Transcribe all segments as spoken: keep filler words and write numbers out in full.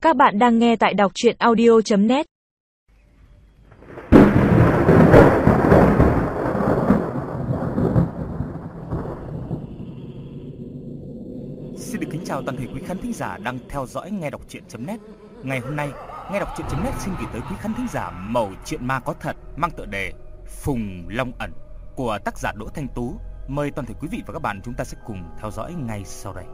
Các bạn đang nghe tại đọc truyện audio chấm net. Xin được kính chào toàn thể quý khán thính giả đang theo dõi nghe đọc truyện chấm net. Ngày hôm nay, nghe đọc truyện chấm net xin gửi tới quý khán thính giả mẩu chuyện ma có thật mang tựa đề Phùng Long Ẩn của tác giả Đỗ Thanh Tú. Mời toàn thể quý vị và các bạn chúng ta sẽ cùng theo dõi ngay sau đây.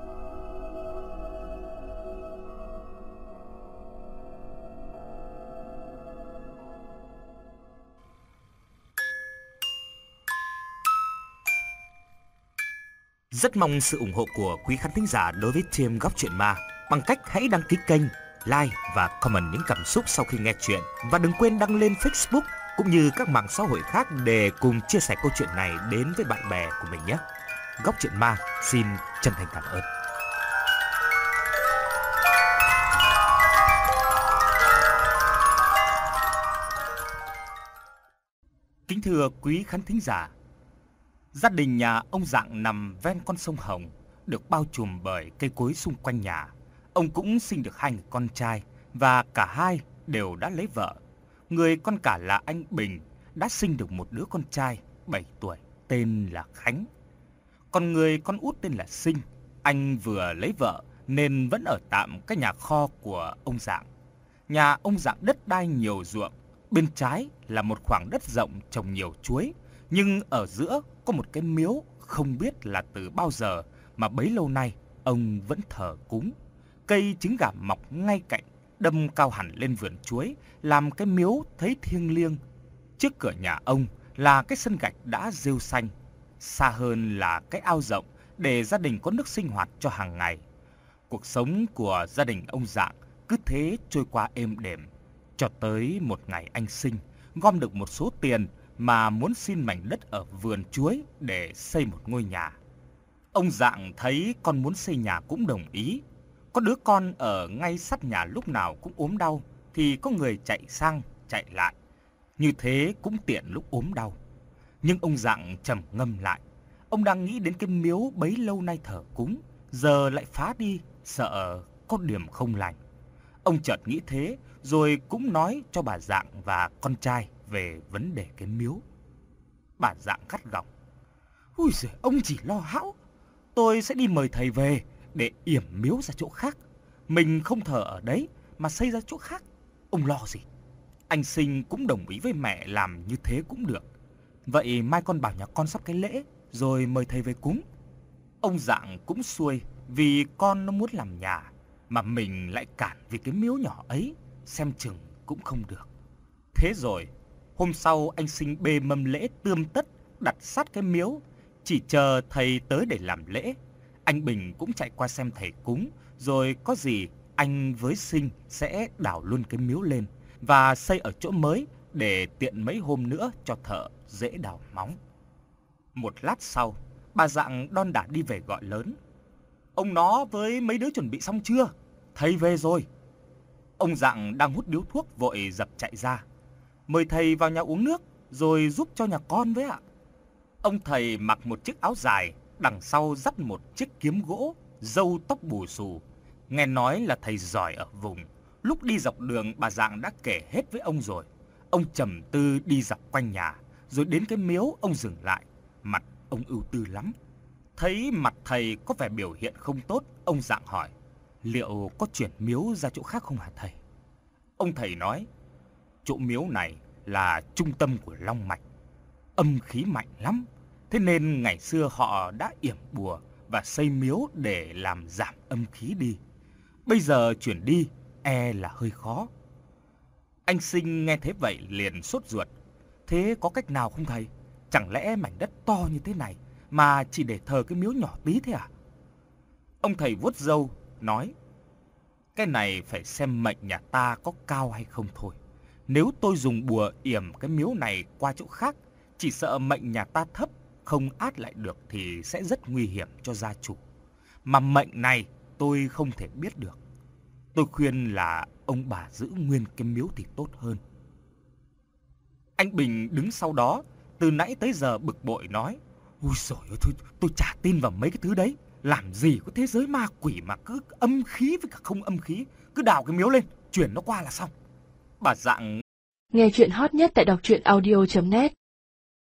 Rất mong sự ủng hộ của quý khán thính giả đối với team Góc Truyện Ma bằng cách hãy đăng ký kênh, like và comment những cảm xúc sau khi nghe chuyện. Và đừng quên đăng lên Facebook cũng như các mạng xã hội khác để cùng chia sẻ câu chuyện này đến với bạn bè của mình nhé. Góc Truyện Ma xin chân thành cảm ơn. Kính thưa quý khán thính giả, gia đình nhà ông Dạng nằm ven con sông Hồng, được bao trùm bởi cây cối xung quanh nhà. Ông cũng sinh được hai người con trai và cả hai đều đã lấy vợ. Người con cả là anh Bình đã sinh được một đứa con trai bảy tuổi tên là Khánh. Còn người con út tên là Sinh, anh vừa lấy vợ nên vẫn ở tạm cái nhà kho của ông Dạng. Nhà ông Dạng đất đai nhiều ruộng, bên trái là một khoảng đất rộng trồng nhiều chuối, nhưng ở giữa có một cái miếu không biết là từ bao giờ mà bấy lâu nay ông vẫn thờ cúng. Cây trứng gà mọc ngay cạnh, đâm cao hẳn lên vườn chuối, làm cái miếu thấy thiêng liêng. Trước cửa nhà ông là cái sân gạch đã rêu xanh, xa hơn là cái ao rộng để gia đình có nước sinh hoạt cho hàng ngày. Cuộc sống của gia đình ông Dạng cứ thế trôi qua êm đềm, cho tới một ngày anh Sinh gom được một số tiền mà muốn xin mảnh đất ở vườn chuối để xây một ngôi nhà. Ông Dạng thấy con muốn xây nhà cũng đồng ý. Có đứa con ở ngay sát nhà lúc nào cũng ốm đau thì có người chạy sang chạy lại, như thế cũng tiện lúc ốm đau. Nhưng ông Dạng trầm ngâm lại. Ông đang nghĩ đến cái miếu bấy lâu nay thờ cúng, giờ lại phá đi, sợ có điểm không lành. Ông chợt nghĩ thế rồi cũng nói cho bà Dạng và con trai về vấn đề cái miếu. Bà Dạng gắt gỏng: "Ui giời, ông chỉ lo hão. Tôi sẽ đi mời thầy về để yểm miếu ra chỗ khác. Mình không thờ ở đấy mà xây ra chỗ khác. Ông lo gì?" Anh Sinh cũng đồng ý với mẹ làm như thế cũng được. Vậy mai con bảo nhà con sắp cái lễ rồi mời thầy về cúng. Ông Dạng cũng xuôi, vì con nó muốn làm nhà mà mình lại cản vì cái miếu nhỏ ấy, xem chừng cũng không được. Thế rồi hôm sau anh Sinh bê mâm lễ tươm tất đặt sát cái miếu, chỉ chờ thầy tới để làm lễ. Anh Bình cũng chạy qua xem thầy cúng, rồi có gì anh với Sinh sẽ đào luôn cái miếu lên và xây ở chỗ mới để tiện mấy hôm nữa cho thợ dễ đào móng. Một lát sau, bà Dạng đon đả đi về gọi lớn: "Ông nó với mấy đứa chuẩn bị xong chưa? Thầy về rồi." Ông Dạng đang hút điếu thuốc vội dập chạy ra: "Mời thầy vào nhà uống nước rồi giúp cho nhà con với ạ." Ông thầy mặc một chiếc áo dài, đằng sau dắt một chiếc kiếm gỗ, râu tóc bù xù. Nghe nói là thầy giỏi ở vùng. Lúc đi dọc đường bà Dạng đã kể hết với ông rồi. Ông trầm tư đi dọc quanh nhà, rồi đến cái miếu ông dừng lại. Mặt ông ưu tư lắm. Thấy mặt thầy có vẻ biểu hiện không tốt, ông Dạng hỏi: "Liệu có chuyển miếu ra chỗ khác không hả thầy?" Ông thầy nói: "Chỗ miếu này là trung tâm của long mạch, âm khí mạnh lắm. Thế nên ngày xưa họ đã yểm bùa và xây miếu để làm giảm âm khí đi. Bây giờ chuyển đi e là hơi khó." Anh Sinh nghe thế vậy liền sốt ruột: "Thế có cách nào không thầy? Chẳng lẽ mảnh đất to như thế này mà chỉ để thờ cái miếu nhỏ tí thế à?" Ông thầy vuốt râu nói: "Cái này phải xem mệnh nhà ta có cao hay không thôi. Nếu tôi dùng bùa yểm cái miếu này qua chỗ khác, chỉ sợ mệnh nhà ta thấp, không át lại được thì sẽ rất nguy hiểm cho gia chủ. Mà mệnh này tôi không thể biết được. Tôi khuyên là ông bà giữ nguyên cái miếu thì tốt hơn." Anh Bình đứng sau đó, từ nãy tới giờ bực bội nói: "Ui giời ơi, thôi, tôi chả tin vào mấy cái thứ đấy. Làm gì có thế giới ma quỷ mà cứ âm khí với cả không âm khí, cứ đào cái miếu lên, chuyển nó qua là xong. Bà Dạng Nghe chuyện hot nhất tại đọc truyện audio chấm net